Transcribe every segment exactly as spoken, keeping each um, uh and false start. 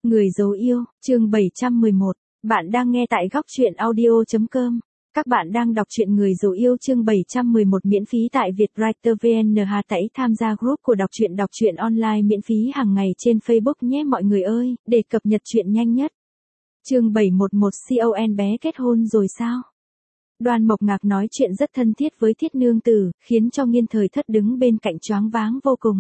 Người dấu yêu, chương bảy trăm mười một. Bạn đang nghe tại góc truyện audio chấm com. Các bạn đang đọc truyện Người dấu yêu chương bảy trăm mười một miễn phí tại Vietwriter vê en. Hãy tham gia group của đọc truyện đọc truyện online miễn phí hàng ngày trên Facebook nhé mọi người ơi, để cập nhật truyện nhanh nhất. Chương bảy trăm mười một con bé kết hôn rồi sao? Đoan Mộc Ngạc nói chuyện rất thân thiết với Thiết Nương Tử, khiến cho Nghiên Thời Thất đứng bên cạnh choáng váng vô cùng.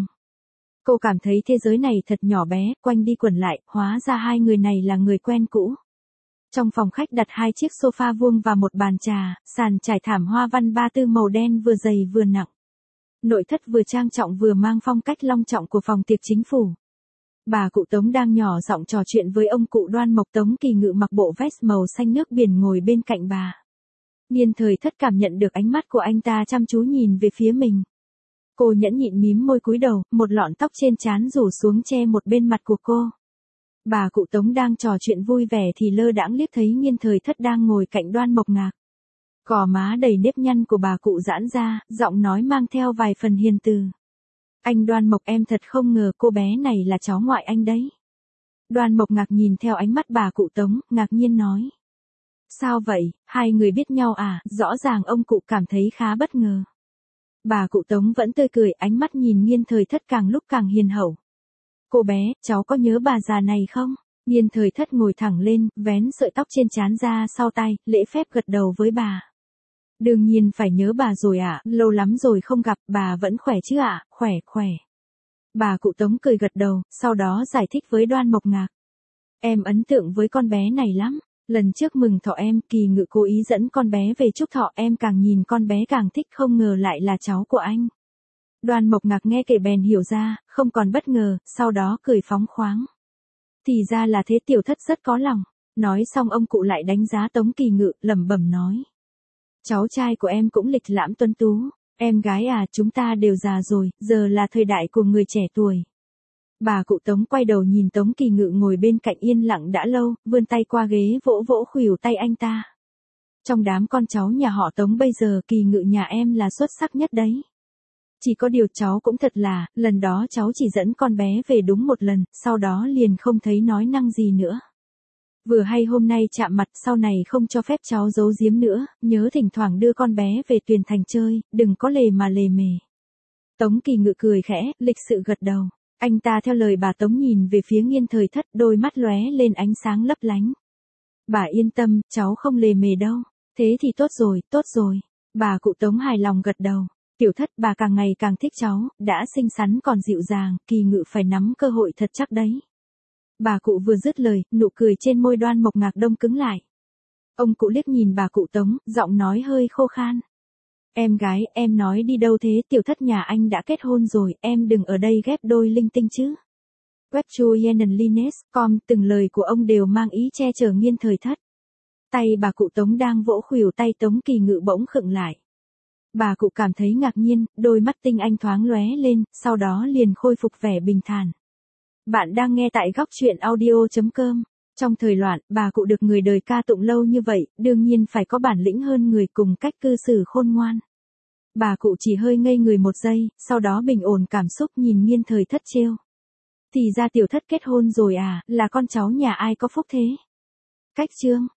Cô cảm thấy thế giới này thật nhỏ bé, quanh đi quẩn lại, hóa ra hai người này là người quen cũ. Trong phòng khách đặt hai chiếc sofa vuông và một bàn trà, sàn trải thảm hoa văn ba tư màu đen vừa dày vừa nặng. Nội thất vừa trang trọng vừa mang phong cách long trọng của phòng tiệc chính phủ. Bà cụ Tống đang nhỏ giọng trò chuyện với ông cụ Đoan Mộc. Tống Kỳ Ngự mặc bộ vest màu xanh nước biển ngồi bên cạnh bà. Nghiên Thời Thất cảm nhận được ánh mắt của anh ta chăm chú nhìn về phía mình. Cô nhẫn nhịn mím môi cúi đầu, một lọn tóc trên trán rủ xuống che một bên mặt của cô. Bà cụ Tống đang trò chuyện vui vẻ thì lơ đãng liếc thấy Nghiên Thời Thất đang ngồi cạnh Đoan Mộc Ngạc. Gò má đầy nếp nhăn của bà cụ giãn ra, giọng nói mang theo vài phần hiền từ. Anh Đoan Mộc, em thật không ngờ cô bé này là cháu ngoại anh đấy. Đoan Mộc Ngạc nhìn theo ánh mắt bà cụ Tống, ngạc nhiên nói. Sao vậy, hai người biết nhau à? Rõ ràng ông cụ cảm thấy khá bất ngờ. Bà cụ Tống vẫn tươi cười, ánh mắt nhìn Nghiên Thời Thất càng lúc càng hiền hậu. Cô bé, cháu có nhớ bà già này không? Nghiên Thời Thất ngồi thẳng lên, vén sợi tóc trên trán ra sau tai, lễ phép gật đầu với bà. Đương nhiên phải nhớ bà rồi ạ, à, lâu lắm rồi không gặp, bà vẫn khỏe chứ ạ? À? Khỏe, khỏe. Bà cụ Tống cười gật đầu, sau đó giải thích với Đoan Mộc Ngạc. Em ấn tượng với con bé này lắm. Lần trước mừng thọ em, Kỳ Ngự cố ý dẫn con bé về chúc thọ, em càng nhìn con bé càng thích, không ngờ lại là cháu của anh. Đoan Mộc Ngạc nghe kể bèn hiểu ra, không còn bất ngờ, sau đó cười phóng khoáng. Thì ra là thế, Tiểu Thất rất có lòng. Nói xong ông cụ lại đánh giá Tống Kỳ Ngự, lẩm bẩm nói. Cháu trai của em cũng lịch lãm tuấn tú. Em gái à, chúng ta đều già rồi, giờ là thời đại của người trẻ tuổi. Bà cụ Tống quay đầu nhìn Tống Kỳ Ngự ngồi bên cạnh yên lặng đã lâu, vươn tay qua ghế vỗ vỗ khuỷu tay anh ta. Trong đám con cháu nhà họ Tống bây giờ Kỳ Ngự nhà em là xuất sắc nhất đấy. Chỉ có điều cháu cũng thật là, lần đó cháu chỉ dẫn con bé về đúng một lần, sau đó liền không thấy nói năng gì nữa. Vừa hay hôm nay chạm mặt, sau này không cho phép cháu giấu giếm nữa, nhớ thỉnh thoảng đưa con bé về Tuyền Thành chơi, đừng có lề mà lề mề. Tống Kỳ Ngự cười khẽ, lịch sự gật đầu. Anh ta theo lời bà Tống nhìn về phía Nghiên Thời Thất, đôi mắt lóe lên ánh sáng lấp lánh. Bà yên tâm, cháu không lề mề đâu. Thế thì tốt rồi, tốt rồi. Bà cụ Tống hài lòng gật đầu. Tiểu Thất, bà càng ngày càng thích cháu, đã xinh xắn còn dịu dàng, Kỳ Ngự phải nắm cơ hội thật chắc đấy. Bà cụ vừa dứt lời, nụ cười trên môi Đoan Mộc Ngạc đông cứng lại. Ông cụ liếc nhìn bà cụ Tống, giọng nói hơi khô khan. Em gái, em nói đi đâu thế? Tiểu Thất nhà anh đã kết hôn rồi, em đừng ở đây ghép đôi linh tinh chứ. Web Julianlines chấm com, từng lời của ông đều mang ý che chở Nghiên Thời Thất. Tay bà cụ Tống đang vỗ khuỷu tay Tống Kỳ Ngự bỗng khựng lại. Bà cụ cảm thấy ngạc nhiên, đôi mắt tinh anh thoáng lóe lên, sau đó liền khôi phục vẻ bình thản. Bạn đang nghe tại góc truyện audio chấm com. Trong thời loạn, bà cụ được người đời ca tụng lâu như vậy, đương nhiên phải có bản lĩnh hơn người cùng cách cư xử khôn ngoan. Bà cụ chỉ hơi ngây người một giây, sau đó bình ổn cảm xúc nhìn Nghiên Thời Thất trêu. Thì ra Tiểu Thất kết hôn rồi à, là con cháu nhà ai có phúc thế? Cách chương.